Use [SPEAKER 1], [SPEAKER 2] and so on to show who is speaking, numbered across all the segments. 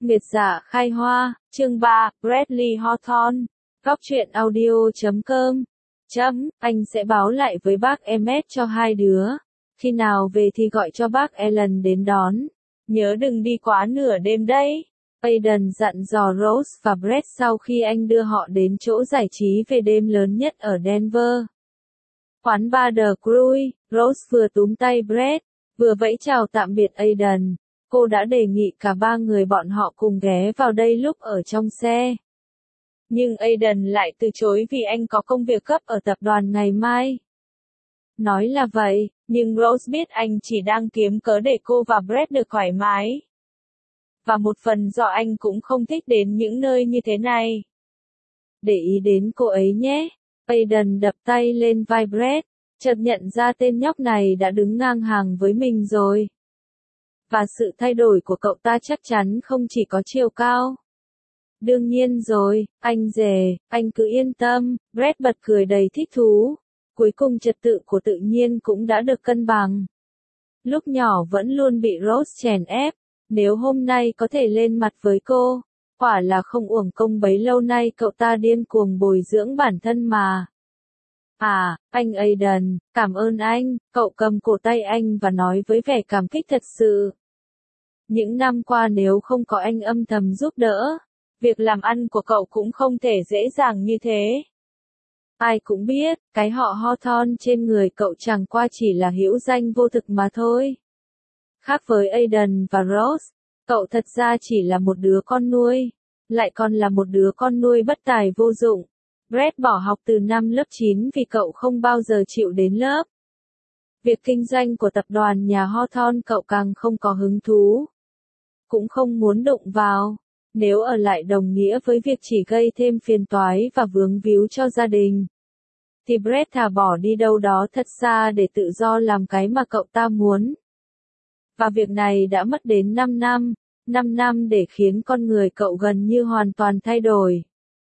[SPEAKER 1] Nguyệt Dạ khai hoa, chương 3, Bradley Hawthorne, góc truyện audio.com. Anh sẽ báo lại với bác Emmett cho hai đứa. Khi nào về thì gọi cho bác Ellen đến đón. Nhớ đừng đi quá nửa đêm đấy. Aidan dặn dò Rose và Brett sau khi anh đưa họ đến chỗ giải trí về đêm lớn nhất ở Denver. Quán bar The Cruise, Rose vừa túm tay Brett, vừa vẫy chào tạm biệt Aidan. Cô đã đề nghị cả ba người bọn họ cùng ghé vào đây lúc ở trong xe. Nhưng Aidan lại từ chối vì anh có công việc gấp ở tập đoàn ngày mai. Nói là vậy, nhưng Rose biết anh chỉ đang kiếm cớ để cô và Brett được thoải mái. Và một phần do anh cũng không thích đến những nơi như thế này. Để ý đến cô ấy nhé. Aidan đập tay lên vai Brett, chợt nhận ra tên nhóc này đã đứng ngang hàng với mình rồi. Và sự thay đổi của cậu ta chắc chắn không chỉ có chiều cao. Đương nhiên rồi, anh rể, anh cứ yên tâm, Brett bật cười đầy thích thú. Cuối cùng trật tự của tự nhiên cũng đã được cân bằng. Lúc nhỏ vẫn luôn bị Rose chèn ép, nếu hôm nay có thể lên mặt với cô, quả là không uổng công bấy lâu nay cậu ta điên cuồng bồi dưỡng bản thân mà. À, anh Aidan, cảm ơn anh, cậu cầm cổ tay anh và nói với vẻ cảm kích thật sự. Những năm qua nếu không có anh âm thầm giúp đỡ, việc làm ăn của cậu cũng không thể dễ dàng như thế. Ai cũng biết, cái họ Hawthorne trên người cậu chẳng qua chỉ là hữu danh vô thực mà thôi. Khác với Aidan và Rose, cậu thật ra chỉ là một đứa con nuôi, lại còn là một đứa con nuôi bất tài vô dụng. Brett bỏ học từ năm lớp 9 vì cậu không bao giờ chịu đến lớp. Việc kinh doanh của tập đoàn nhà Hawthorne cậu càng không có hứng thú. Cũng không muốn đụng vào. Nếu ở lại đồng nghĩa với việc chỉ gây thêm phiền toái và vướng víu cho gia đình, thì Brett thà bỏ đi đâu đó thật xa để tự do làm cái mà cậu ta muốn. Và việc này đã mất đến 5 năm, 5 năm để khiến con người cậu gần như hoàn toàn thay đổi.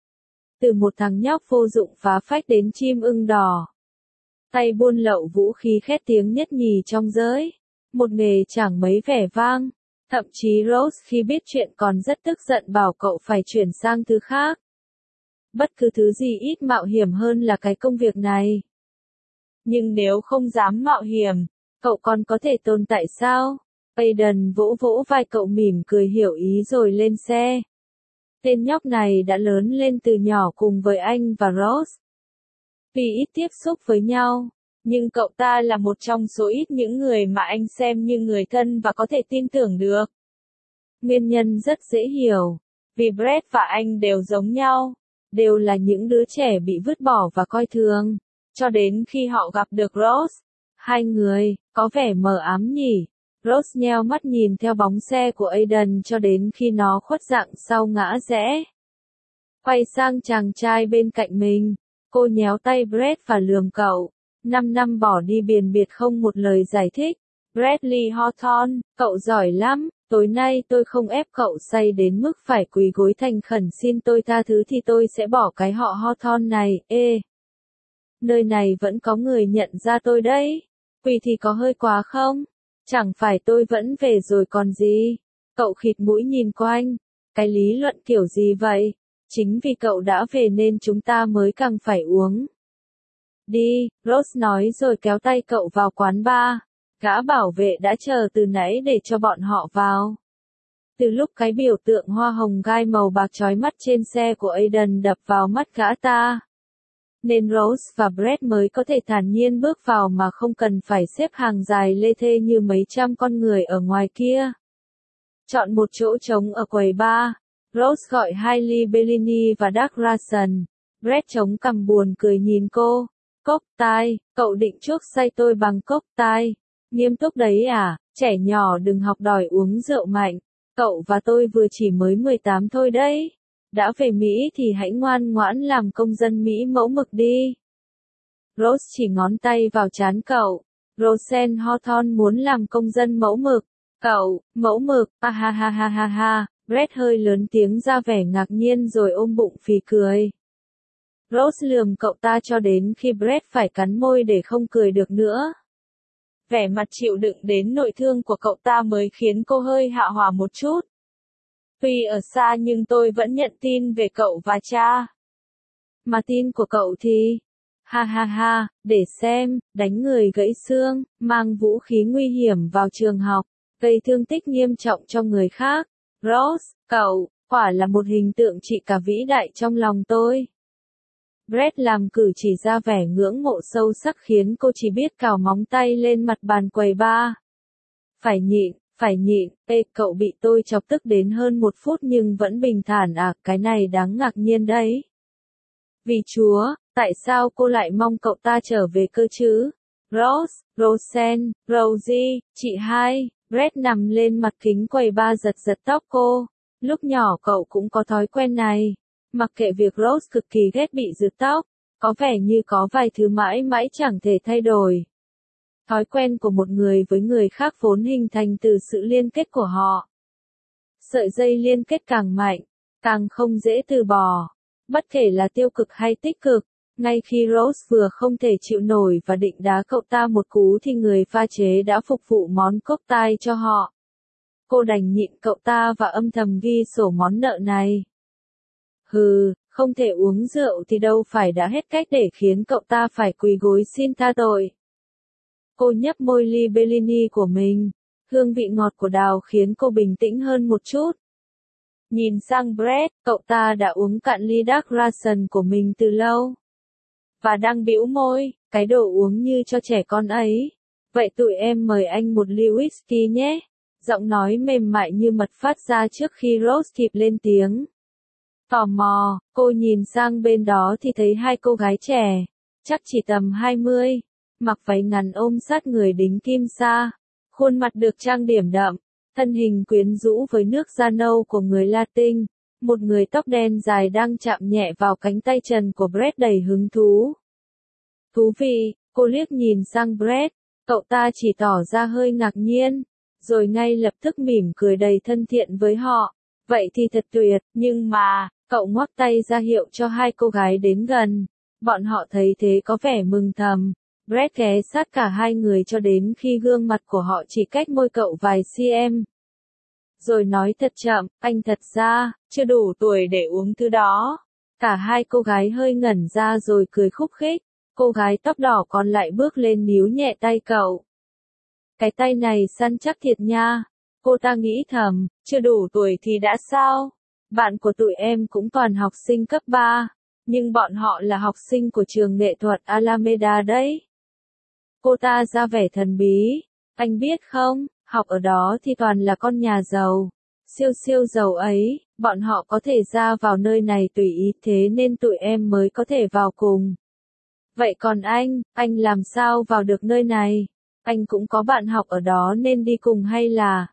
[SPEAKER 1] Từ một thằng nhóc vô dụng phá phách đến chim ưng đỏ. Tay buôn lậu vũ khí khét tiếng nhất nhì trong giới. Một nghề chẳng mấy vẻ vang. Thậm chí Rose khi biết chuyện còn rất tức giận bảo cậu phải chuyển sang thứ khác. Bất cứ thứ gì ít mạo hiểm hơn là cái công việc này. Nhưng nếu không dám mạo hiểm, cậu còn có thể tồn tại sao? Aidan vỗ vỗ vai cậu mỉm cười hiểu ý rồi lên xe. Tên nhóc này đã lớn lên từ nhỏ cùng với anh và Rose. Vì ít tiếp xúc với nhau, nhưng cậu ta là một trong số ít những người mà anh xem như người thân và có thể tin tưởng được. Nguyên nhân rất dễ hiểu, vì Brett và anh đều giống nhau, đều là những đứa trẻ bị vứt bỏ và coi thường, cho đến khi họ gặp được Rose. Hai người, có vẻ mờ ám nhỉ. Rose nheo mắt nhìn theo bóng xe của Aidan cho đến khi nó khuất dạng sau ngã rẽ. Quay sang chàng trai bên cạnh mình, cô nhéo tay Brett và lườm cậu. 5 năm bỏ đi biền biệt không một lời giải thích. Bradley Hawthorne, cậu giỏi lắm, tối nay tôi không ép cậu say đến mức phải quỳ gối thành khẩn xin tôi tha thứ thì tôi sẽ bỏ cái họ Hawthorne này. Nơi này vẫn có người nhận ra tôi đấy. Quỳ thì có hơi quá không? Chẳng phải tôi vẫn về rồi còn gì? Cậu khịt mũi nhìn quanh. Cái lý luận kiểu gì vậy? Chính vì cậu đã về nên chúng ta mới càng phải uống. Đi, Rose nói rồi kéo tay cậu vào quán bar. Gã bảo vệ đã chờ từ nãy để cho bọn họ vào. Từ lúc cái biểu tượng hoa hồng gai màu bạc chói mắt trên xe của Aidan đập vào mắt gã ta, nên Rose và Brett mới có thể thản nhiên bước vào mà không cần phải xếp hàng dài lê thê như mấy trăm con người ở ngoài kia. Chọn một chỗ trống ở quầy bar, Rose gọi 2 ly Bellini và Dark Russian. Brett chống cằm buồn cười nhìn cô. Cốc tai, cậu định chuốc say tôi bằng cốc tai. Nghiêm túc đấy à, trẻ nhỏ đừng học đòi uống rượu mạnh. Cậu và tôi vừa chỉ mới 18 thôi đấy. Đã về Mỹ thì hãy ngoan ngoãn làm công dân Mỹ mẫu mực đi. Rose chỉ ngón tay vào trán cậu. Roseanne Hawthorne muốn làm công dân mẫu mực. Cậu, mẫu mực, ha ha ha ha ha ha. Brett hơi lớn tiếng ra vẻ ngạc nhiên rồi ôm bụng phì cười. Rose lườm cậu ta cho đến khi Brett phải cắn môi để không cười được nữa. Vẻ mặt chịu đựng đến nội thương của cậu ta mới khiến cô hơi hạ hỏa một chút. Tuy ở xa nhưng tôi vẫn nhận tin về cậu và cha. Mà tin của cậu thì... Ha ha ha, để xem, đánh người gãy xương, mang vũ khí nguy hiểm vào trường học, gây thương tích nghiêm trọng cho người khác. Ross, cậu, quả là một hình tượng chị cả vĩ đại trong lòng tôi. Brett làm cử chỉ ra vẻ ngưỡng mộ sâu sắc khiến cô chỉ biết cào móng tay lên mặt bàn quầy bar. Phải nhịn, cậu bị tôi chọc tức đến hơn 1 phút nhưng vẫn bình thản à, cái này đáng ngạc nhiên đấy. Vì Chúa, tại sao cô lại mong cậu ta trở về cơ chứ? Ross, Roseanne, Rosie, chị hai, Brett nằm lên mặt kính quầy bar giật giật tóc cô. Lúc nhỏ cậu cũng có thói quen này. Mặc kệ việc Rose cực kỳ ghét bị rượt tóc, có vẻ như có vài thứ mãi mãi chẳng thể thay đổi. Thói quen của một người với người khác vốn hình thành từ sự liên kết của họ. Sợi dây liên kết càng mạnh, càng không dễ từ bỏ. Bất kể là tiêu cực hay tích cực, ngay khi Rose vừa không thể chịu nổi và định đá cậu ta một cú thì người pha chế đã phục vụ món cocktail cho họ. Cô đành nhịn cậu ta và âm thầm ghi sổ món nợ này. Không thể uống rượu thì đâu phải đã hết cách để khiến cậu ta phải quỳ gối xin tha tội. Cô nhấp môi ly Bellini của mình, hương vị ngọt của đào khiến cô bình tĩnh hơn một chút. Nhìn sang Brett, cậu ta đã uống cạn ly Dark Ration của mình từ lâu. Và đang bĩu môi, cái đồ uống như cho trẻ con ấy. Vậy tụi em mời anh một ly whisky nhé. Giọng nói mềm mại như mật phát ra trước khi Rose kịp lên tiếng. Tò mò, cô nhìn sang bên đó thì thấy 2 cô gái trẻ, chắc chỉ tầm 20, mặc váy ngắn ôm sát người đính kim sa, khuôn mặt được trang điểm đậm, thân hình quyến rũ với nước da nâu của người Latin, một người tóc đen dài đang chạm nhẹ vào cánh tay trần của Brett đầy hứng thú. Thú vị, cô liếc nhìn sang Brett, cậu ta chỉ tỏ ra hơi ngạc nhiên, rồi ngay lập tức mỉm cười đầy thân thiện với họ. Vậy thì thật tuyệt, nhưng mà, cậu ngoắc tay ra hiệu cho 2 cô gái đến gần. Bọn họ thấy thế có vẻ mừng thầm. Brett ghé sát cả 2 người cho đến khi gương mặt của họ chỉ cách môi cậu vài cm. Rồi nói thật chậm, anh thật ra, chưa đủ tuổi để uống thứ đó. Cả 2 cô gái hơi ngẩn ra rồi cười khúc khích. Cô gái tóc đỏ còn lại bước lên níu nhẹ tay cậu. Cái tay này săn chắc thiệt nha. Cô ta nghĩ thầm, chưa đủ tuổi thì đã sao? Bạn của tụi em cũng toàn học sinh cấp 3, nhưng bọn họ là học sinh của trường nghệ thuật Alameda đấy. Cô ta ra vẻ thần bí, anh biết không, học ở đó thì toàn là con nhà giàu, siêu siêu giàu ấy, bọn họ có thể ra vào nơi này tùy ý thế nên tụi em mới có thể vào cùng. Vậy còn anh làm sao vào được nơi này? Anh cũng có bạn học ở đó nên đi cùng hay là...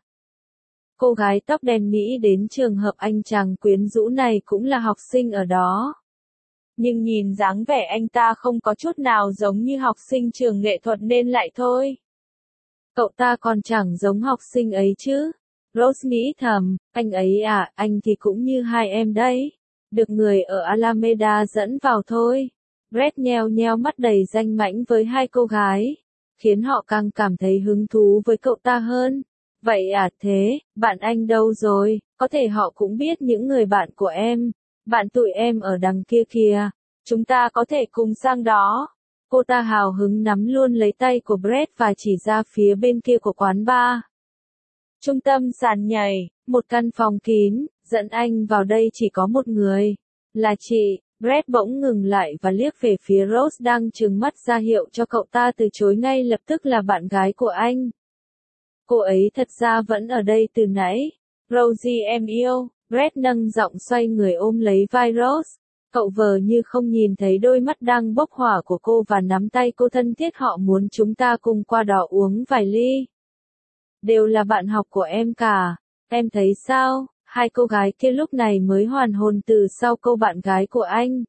[SPEAKER 1] Cô gái tóc đen nghĩ đến trường hợp anh chàng quyến rũ này cũng là học sinh ở đó. Nhưng nhìn dáng vẻ anh ta không có chút nào giống như học sinh trường nghệ thuật nên lại thôi. Cậu ta còn chẳng giống học sinh ấy chứ. Rose nghĩ thầm, anh ấy à, anh thì cũng như 2 em đấy. Được người ở Alameda dẫn vào thôi. Brett nheo nheo mắt đầy danh mãnh với 2 cô gái, khiến họ càng cảm thấy hứng thú với cậu ta hơn. Vậy à thế, bạn anh đâu rồi, có thể họ cũng biết những người bạn của em. Bạn tụi em ở đằng kia kìa, chúng ta có thể cùng sang đó. Cô ta hào hứng nắm luôn lấy tay của Brett và chỉ ra phía bên kia của quán bar. Trung tâm sàn nhảy, một căn phòng kín, dẫn anh vào đây chỉ có một người. Là chị. Brett bỗng ngừng lại và liếc về phía Rose đang trừng mắt ra hiệu cho cậu ta từ chối ngay lập tức là bạn gái của anh. Cô ấy thật ra vẫn ở đây từ nãy. Rosie em yêu, Brett nâng giọng xoay người ôm lấy vai Rose. Cậu vờ như không nhìn thấy đôi mắt đang bốc hỏa của cô và nắm tay cô thân thiết, họ muốn chúng ta cùng qua đó uống vài ly. Đều là bạn học của em cả, em thấy sao? 2 cô gái kia lúc này mới hoàn hồn từ sau câu bạn gái của anh.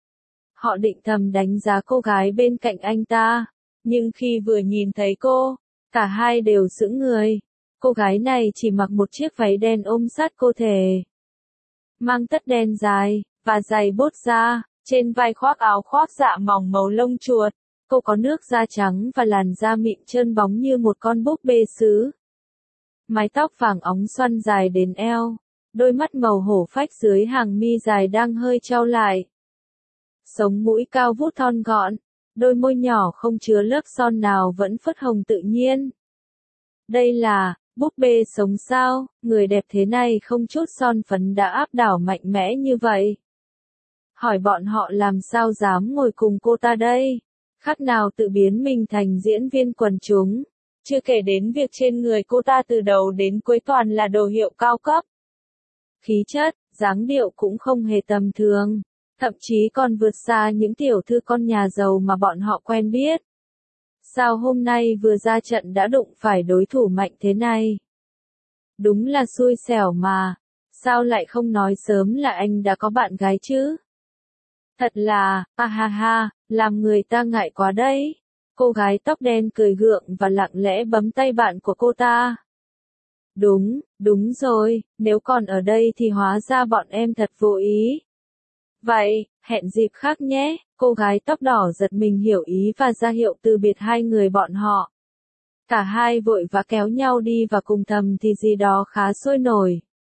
[SPEAKER 1] Họ định thầm đánh giá cô gái bên cạnh anh ta, nhưng khi vừa nhìn thấy cô, cả hai đều sững người. Cô gái này chỉ mặc một chiếc váy đen ôm sát cơ thể, mang tất đen dài, và giày bốt da, trên vai khoác áo khoác dạ mỏng màu lông chuột. Cô có nước da trắng và làn da mịn trơn bóng như một con búp bê sứ. Mái tóc vàng óng xoăn dài đến eo, đôi mắt màu hổ phách dưới hàng mi dài đang hơi chau lại. Sống mũi cao vút thon gọn, đôi môi nhỏ không chứa lớp son nào vẫn phớt hồng tự nhiên. Đây là búp bê sống sao, người đẹp thế này không chút son phấn đã áp đảo mạnh mẽ như vậy. Hỏi bọn họ làm sao dám ngồi cùng cô ta đây, khác nào tự biến mình thành diễn viên quần chúng. Chưa kể đến việc trên người cô ta từ đầu đến cuối toàn là đồ hiệu cao cấp. Khí chất, dáng điệu cũng không hề tầm thường, thậm chí còn vượt xa những tiểu thư con nhà giàu mà bọn họ quen biết. Sao hôm nay vừa ra trận đã đụng phải đối thủ mạnh thế này? Đúng là xui xẻo mà, sao lại không nói sớm là anh đã có bạn gái chứ? Thật là, ha ha, làm người ta ngại quá đấy. Cô gái tóc đen cười gượng và lặng lẽ bấm tay bạn của cô ta. Đúng rồi, nếu còn ở đây thì hóa ra bọn em thật vô ý. Vậy, hẹn dịp khác nhé, cô gái tóc đỏ giật mình hiểu ý và ra hiệu từ biệt hai người bọn họ. Cả hai vội vã kéo nhau đi và cùng thầm thì gì đó khá sôi nổi.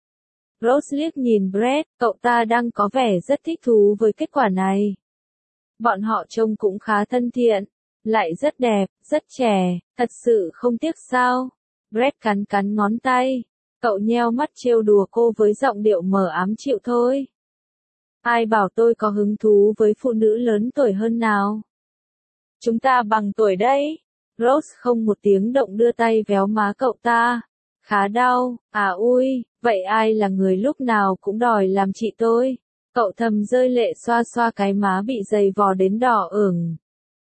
[SPEAKER 1] Rose liếc nhìn Brett, cậu ta đang có vẻ rất thích thú với kết quả này. Bọn họ trông cũng khá thân thiện, lại rất đẹp, rất trẻ, thật sự không tiếc sao. Brett cắn cắn ngón tay, cậu nheo mắt trêu đùa cô với giọng điệu mờ ám chịu thôi. Ai bảo tôi có hứng thú với phụ nữ lớn tuổi hơn nào? Chúng ta bằng tuổi đấy. Rose không một tiếng động đưa tay véo má cậu ta. Khá đau, à ui, vậy ai là người lúc nào cũng đòi làm chị tôi? Cậu thầm rơi lệ xoa xoa cái má bị dày vò đến đỏ ửng.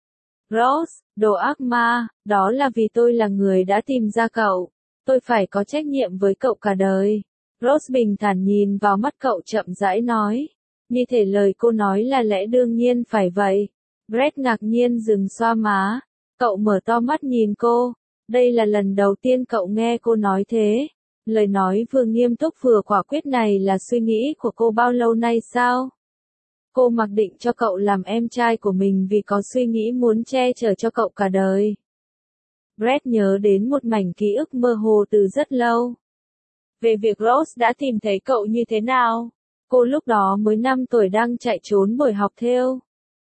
[SPEAKER 1] Rose, đồ ác ma, đó là vì tôi là người đã tìm ra cậu. Tôi phải có trách nhiệm với cậu cả đời. Rose bình thản nhìn vào mắt cậu chậm rãi nói. Như thể lời cô nói là lẽ đương nhiên phải vậy. Brett ngạc nhiên dừng xoa má. Cậu mở to mắt nhìn cô. Đây là lần đầu tiên cậu nghe cô nói thế. Lời nói vừa nghiêm túc vừa quả quyết này là suy nghĩ của cô bao lâu nay sao? Cô mặc định cho cậu làm em trai của mình vì có suy nghĩ muốn che chở cho cậu cả đời. Brett nhớ đến một mảnh ký ức mơ hồ từ rất lâu. Về việc Rose đã tìm thấy cậu như thế nào? Cô lúc đó mới 5 tuổi đang chạy trốn buổi học thêu.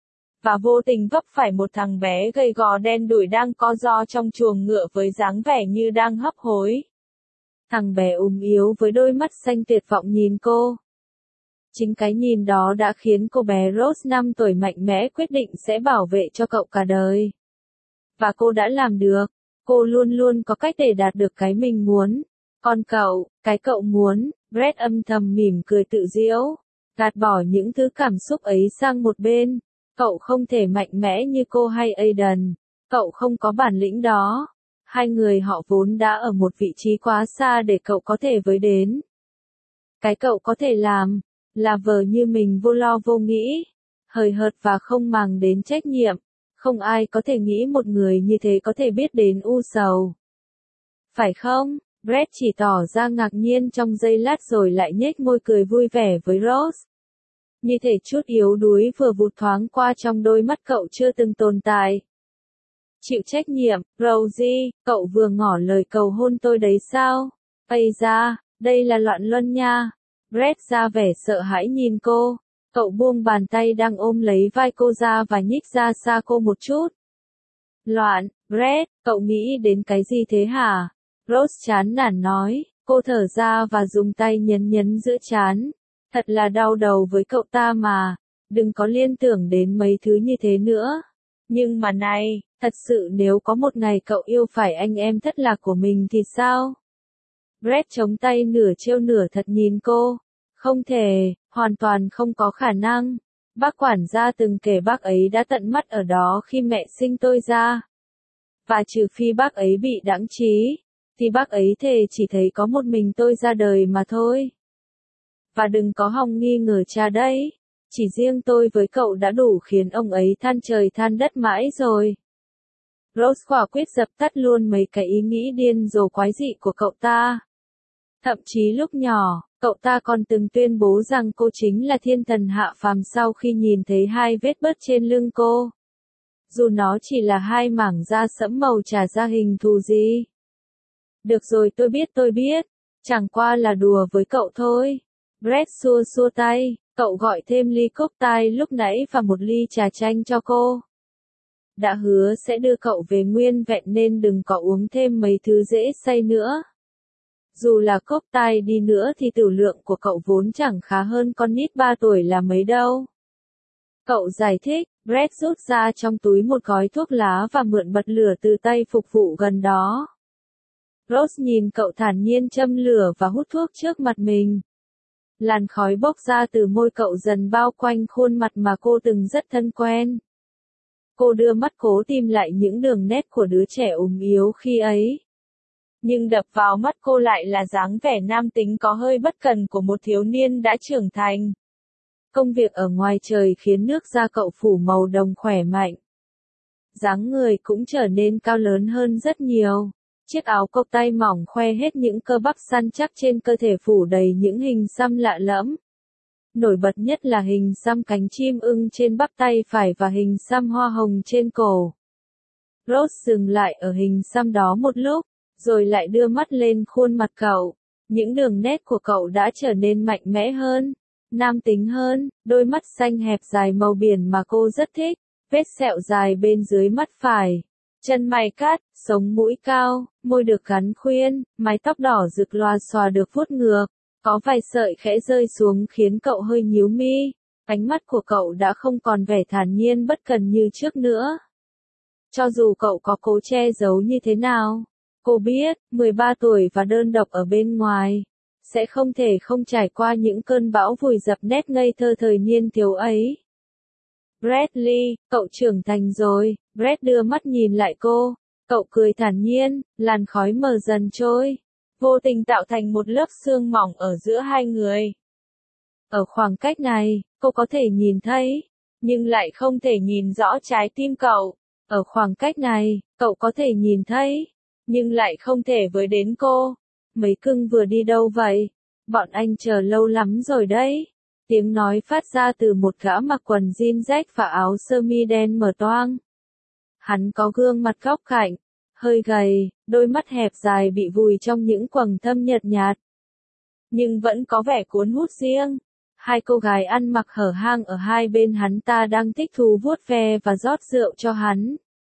[SPEAKER 1] Và vô tình vấp phải một thằng bé gầy gò đen đủi đang co ro trong chuồng ngựa với dáng vẻ như đang hấp hối. Thằng bé yếu với đôi mắt xanh tuyệt vọng nhìn cô. Chính cái nhìn đó đã khiến cô bé Rose 5 tuổi mạnh mẽ quyết định sẽ bảo vệ cho cậu cả đời. Và cô đã làm được. Cô luôn luôn có cách để đạt được cái mình muốn. Còn cậu, cái cậu muốn, Brett âm thầm mỉm cười tự giễu. Gạt bỏ những thứ cảm xúc ấy sang một bên. Cậu không thể mạnh mẽ như cô hay Aiden. Cậu không có bản lĩnh đó. Hai người họ vốn đã ở một vị trí quá xa để cậu có thể với đến. Cái cậu có thể làm, là vờ như mình vô lo vô nghĩ, hời hợt và không màng đến trách nhiệm. Không ai có thể nghĩ một người như thế có thể biết đến u sầu. Phải không? Brett chỉ tỏ ra ngạc nhiên trong giây lát rồi lại nhếch môi cười vui vẻ với Rose. Như thể chút yếu đuối vừa vụt thoáng qua trong đôi mắt cậu chưa từng tồn tại. Chịu trách nhiệm, Rosie, cậu vừa ngỏ lời cầu hôn tôi đấy sao? Ây da, đây là loạn luân nha. Brett ra vẻ sợ hãi nhìn cô. Cậu buông bàn tay đang ôm lấy vai cô ra và nhích ra xa cô một chút. Loạn, Brett, cậu nghĩ đến cái gì thế hả? Rose chán nản nói, cô thở ra và dùng tay nhấn nhấn giữa trán. Thật là đau đầu với cậu ta mà, đừng có liên tưởng đến mấy thứ như thế nữa. Nhưng mà này, thật sự nếu có một ngày cậu yêu phải anh em thất lạc của mình thì sao? Brett chống tay nửa trêu nửa thật nhìn cô. Không thể, hoàn toàn không có khả năng. Bác quản gia từng kể bác ấy đã tận mắt ở đó khi mẹ sinh tôi ra. Và trừ phi bác ấy bị đãng trí, thì bác ấy thề chỉ thấy có một mình tôi ra đời mà thôi. Và đừng có hòng nghi ngờ cha đấy. Chỉ riêng tôi với cậu đã đủ khiến ông ấy than trời than đất mãi rồi. Rose quả quyết dập tắt luôn mấy cái ý nghĩ điên rồ quái dị của cậu ta. Thậm chí lúc nhỏ, cậu ta còn từng tuyên bố rằng cô chính là thiên thần hạ phàm sau khi nhìn thấy hai vết bớt trên lưng cô. Dù nó chỉ là hai mảng da sẫm màu chả ra hình thù gì. Được rồi tôi biết. Chẳng qua là đùa với cậu thôi. Brett xua xua tay, cậu gọi thêm ly cocktail lúc nãy và một ly trà chanh cho cô. Đã hứa sẽ đưa cậu về nguyên vẹn nên đừng có uống thêm mấy thứ dễ say nữa. Dù là cocktail đi nữa thì tiểu lượng của cậu vốn chẳng khá hơn con nít 3 tuổi là mấy đâu. Cậu giải thích, Brett rút ra trong túi một gói thuốc lá và mượn bật lửa từ tay phục vụ gần đó. Rose nhìn cậu thản nhiên châm lửa và hút thuốc trước mặt mình. Làn khói bốc ra từ môi cậu dần bao quanh khuôn mặt mà cô từng rất thân quen. Cô đưa mắt cố tìm lại những đường nét của đứa trẻ ốm yếu khi ấy. Nhưng đập vào mắt cô lại là dáng vẻ nam tính có hơi bất cần của một thiếu niên đã trưởng thành. Công việc ở ngoài trời khiến nước da cậu phủ màu đồng khỏe mạnh. Dáng người cũng trở nên cao lớn hơn rất nhiều. Chiếc áo cộc tay mỏng khoe hết những cơ bắp săn chắc trên cơ thể phủ đầy những hình xăm lạ lẫm. Nổi bật nhất là hình xăm cánh chim ưng trên bắp tay phải và hình xăm hoa hồng trên cổ. Rose dừng lại ở hình xăm đó một lúc, rồi lại đưa mắt lên khuôn mặt cậu. Những đường nét của cậu đã trở nên mạnh mẽ hơn, nam tính hơn, đôi mắt xanh hẹp dài màu biển mà cô rất thích, vết sẹo dài bên dưới mắt phải, chân mày cắt, sống mũi cao, môi được gắn khuyên, mái tóc đỏ rực loà xòa được vuốt ngược, có vài sợi khẽ rơi xuống khiến cậu hơi nhíu mi, ánh mắt của cậu đã không còn vẻ thản nhiên bất cần như trước nữa. Cho dù cậu có cố che giấu như thế nào, cô biết, 13 tuổi và đơn độc ở bên ngoài, sẽ không thể không trải qua những cơn bão vùi dập nét ngây thơ thời niên thiếu ấy. Bradley, cậu trưởng thành rồi, Brett đưa mắt nhìn lại cô, cậu cười thản nhiên, làn khói mờ dần trôi, vô tình tạo thành một lớp sương mỏng ở giữa hai người. Ở khoảng cách này, cô có thể nhìn thấy, nhưng lại không thể nhìn rõ trái tim cậu. Ở khoảng cách này, cậu có thể nhìn thấy, nhưng lại không thể với đến cô. Mấy cưng vừa đi đâu vậy? Bọn anh chờ lâu lắm rồi đấy. Tiếng nói phát ra từ một gã mặc quần jean rách và áo sơ mi đen mở toang. Hắn có gương mặt góc cạnh, hơi gầy, đôi mắt hẹp dài bị vùi trong những quầng thâm nhợt nhạt. Nhưng vẫn có vẻ cuốn hút riêng. Hai cô gái ăn mặc hở hang ở hai bên hắn ta đang thích thú vuốt ve và rót rượu cho hắn.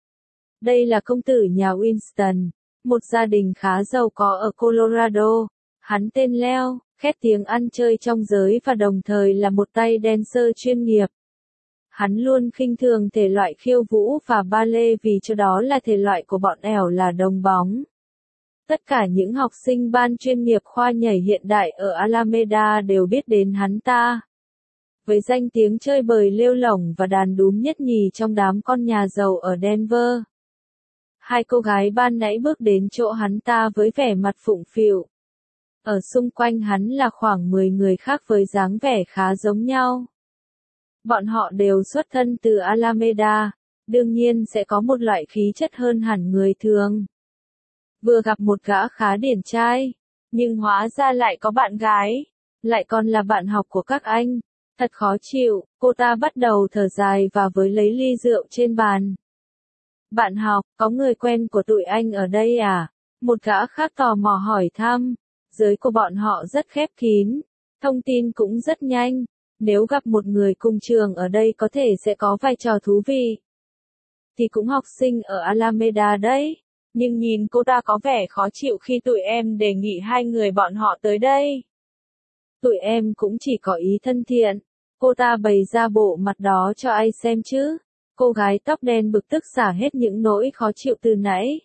[SPEAKER 1] Đây là công tử nhà Winston, một gia đình khá giàu có ở Colorado. Hắn tên Leo, khét tiếng ăn chơi trong giới và đồng thời là một tay dancer chuyên nghiệp. Hắn luôn khinh thường thể loại khiêu vũ và ballet vì cho đó là thể loại của bọn ẻo là đồng bóng. Tất cả những học sinh ban chuyên nghiệp khoa nhảy hiện đại ở Alameda đều biết đến hắn ta. Với danh tiếng chơi bời lêu lổng và đàn đúm nhất nhì trong đám con nhà giàu ở Denver. Hai cô gái ban nãy bước đến chỗ hắn ta với vẻ mặt phụng phịu. Ở xung quanh hắn là khoảng 10 người khác với dáng vẻ khá giống nhau. Bọn họ đều xuất thân từ Alameda, đương nhiên sẽ có một loại khí chất hơn hẳn người thường. Vừa gặp một gã khá điển trai, nhưng hóa ra lại có bạn gái, lại còn là bạn học của các anh. Thật khó chịu, cô ta bắt đầu thở dài và với lấy ly rượu trên bàn. Bạn học, có người quen của tụi anh ở đây à? Một gã khác tò mò hỏi thăm. Giới của bọn họ rất khép kín, thông tin cũng rất nhanh. Nếu gặp một người cùng trường ở đây có thể sẽ có vai trò thú vị. Thì cũng học sinh ở Alameda đấy. Nhưng nhìn cô ta có vẻ khó chịu khi tụi em đề nghị hai người bọn họ tới đây. Tụi em cũng chỉ có ý thân thiện. Cô ta bày ra bộ mặt đó cho ai xem chứ. Cô gái tóc đen bực tức xả hết những nỗi khó chịu từ nãy.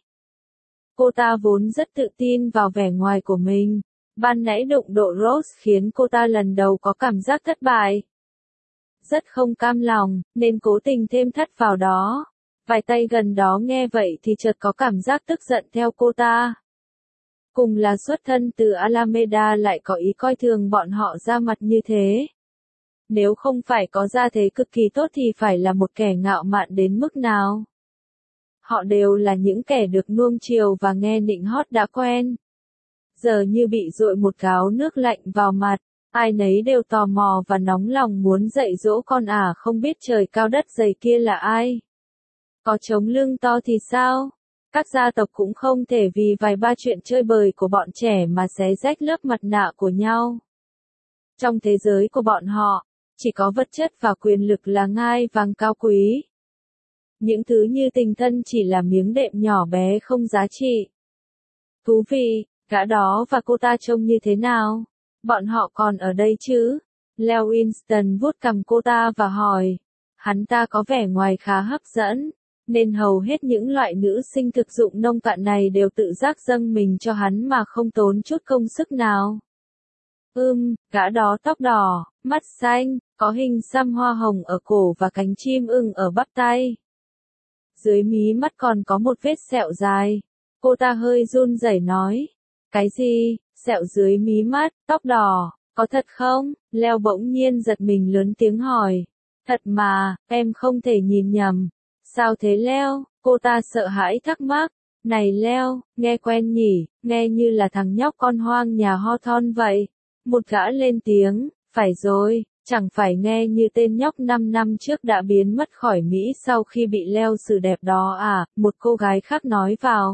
[SPEAKER 1] Cô ta vốn rất tự tin vào vẻ ngoài của mình. Ban nãy đụng độ Rose khiến cô ta lần đầu có cảm giác thất bại. Rất không cam lòng, nên cố tình thêm thắt vào đó. Vài tay gần đó nghe vậy thì chợt có cảm giác tức giận theo cô ta. Cùng là xuất thân từ Alameda lại có ý coi thường bọn họ ra mặt như thế. Nếu không phải có gia thế cực kỳ tốt thì phải là một kẻ ngạo mạn đến mức nào. Họ đều là những kẻ được nuông chiều và nghe nịnh hót đã quen. Giờ như bị dội một gáo nước lạnh vào mặt, ai nấy đều tò mò và nóng lòng muốn dạy dỗ con không biết trời cao đất dày kia là ai. Có trống lưng to thì sao? Các gia tộc cũng không thể vì vài ba chuyện chơi bời của bọn trẻ mà xé rách lớp mặt nạ của nhau. Trong thế giới của bọn họ, chỉ có vật chất và quyền lực là ngai vàng cao quý. Những thứ như tình thân chỉ là miếng đệm nhỏ bé không giá trị. Thú vị, gã đó và cô ta trông như thế nào? Bọn họ còn ở đây chứ? Leo Winston vuốt cằm cô ta và hỏi. Hắn ta có vẻ ngoài khá hấp dẫn, nên hầu hết những loại nữ sinh thực dụng nông cạn này đều tự giác dâng mình cho hắn mà không tốn chút công sức nào. Gã đó tóc đỏ, mắt xanh, có hình xăm hoa hồng ở cổ và cánh chim ưng ở bắp tay. Dưới mí mắt còn có một vết sẹo dài. Cô ta hơi run rẩy nói. Cái gì? Sẹo dưới mí mắt, tóc đỏ, có thật không? Leo bỗng nhiên giật mình lớn tiếng hỏi. Thật mà, em không thể nhìn nhầm. Sao thế Leo? Cô ta sợ hãi thắc mắc. Này Leo, nghe quen nhỉ, nghe như là thằng nhóc con hoang nhà Hawthorne vậy. Một gã lên tiếng, phải rồi, chẳng phải nghe như tên nhóc 5 năm trước đã biến mất khỏi Mỹ sau khi bị Leo xử đẹp đó à, một cô gái khác nói vào.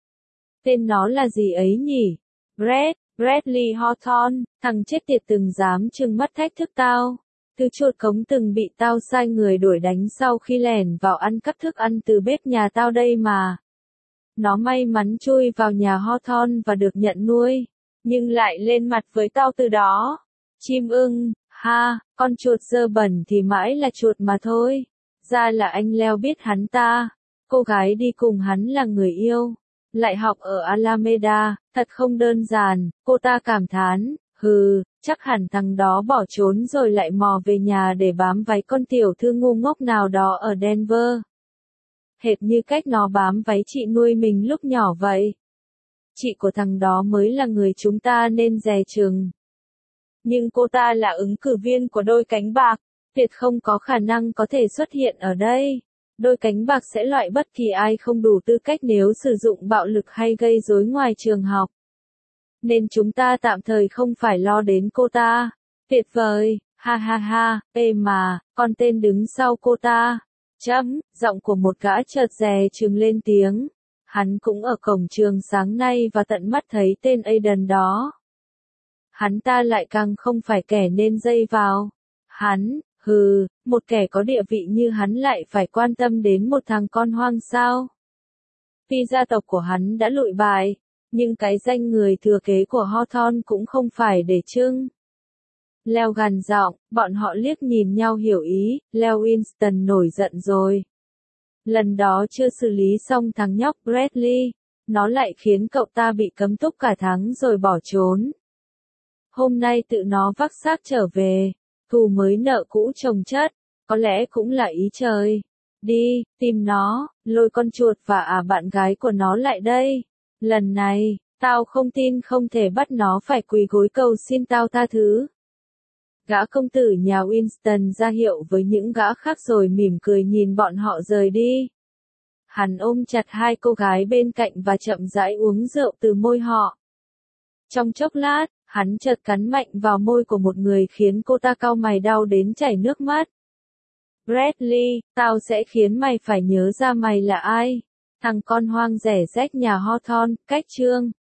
[SPEAKER 1] Tên nó là gì ấy nhỉ? Bradley Hawthorne, thằng chết tiệt từng dám trừng mắt thách thức tao. Thứ chuột cống từng bị tao sai người đuổi đánh sau khi lẻn vào ăn cắp thức ăn từ bếp nhà tao đây mà. Nó may mắn chui vào nhà Hawthorne và được nhận nuôi, nhưng lại lên mặt với tao từ đó. Chim ưng, ha, con chuột dơ bẩn thì mãi là chuột mà thôi. Ra là anh Leo biết hắn ta. Cô gái đi cùng hắn là người yêu. Lại học ở Alameda, thật không đơn giản, cô ta cảm thán. Chắc hẳn thằng đó bỏ trốn rồi lại mò về nhà để bám váy con tiểu thư ngu ngốc nào đó ở Denver. Hệt như cách nó bám váy chị nuôi mình lúc nhỏ vậy. Chị của thằng đó mới là người chúng ta nên dè chừng. Nhưng cô ta là ứng cử viên của đôi cánh bạc, tuyệt không có khả năng có thể xuất hiện ở đây. Đôi cánh bạc sẽ loại bất kỳ ai không đủ tư cách nếu sử dụng bạo lực hay gây rối ngoài trường học. Nên chúng ta tạm thời không phải lo đến cô ta. Tuyệt vời, ha ha ha, mà, con tên đứng sau cô ta. Giọng của một gã chợt dè chừng lên tiếng. Hắn cũng ở cổng trường sáng nay và tận mắt thấy tên Aiden đó. Hắn ta lại càng không phải kẻ nên dây vào. Hắn, một kẻ có địa vị như hắn lại phải quan tâm đến một thằng con hoang sao? Tuy gia tộc của hắn đã lụi bại, nhưng cái danh người thừa kế của Hawthorne cũng không phải để trưng. Leo gằn giọng, bọn họ liếc nhìn nhau hiểu ý, Leo Winston nổi giận rồi. Lần đó chưa xử lý xong thằng nhóc Bradley, nó lại khiến cậu ta bị cấm túc cả tháng rồi bỏ trốn. Hôm nay tự nó vác xác trở về, thù mới nợ cũ chồng chất, có lẽ cũng là ý trời. Đi, tìm nó, lôi con chuột và bạn gái của nó lại đây. Lần này, tao không tin không thể bắt nó phải quỳ gối cầu xin tao tha thứ. Gã công tử nhà Winston ra hiệu với những gã khác rồi mỉm cười nhìn bọn họ rời đi. Hắn ôm chặt hai cô gái bên cạnh và chậm rãi uống rượu từ môi họ. Trong chốc lát, hắn chợt cắn mạnh vào môi của một người khiến cô ta cau mày đau đến chảy nước mắt. Bradley, tao sẽ khiến mày phải nhớ ra mày là ai. Thằng con hoang rẻ rách nhà Hawthorne, cách chương.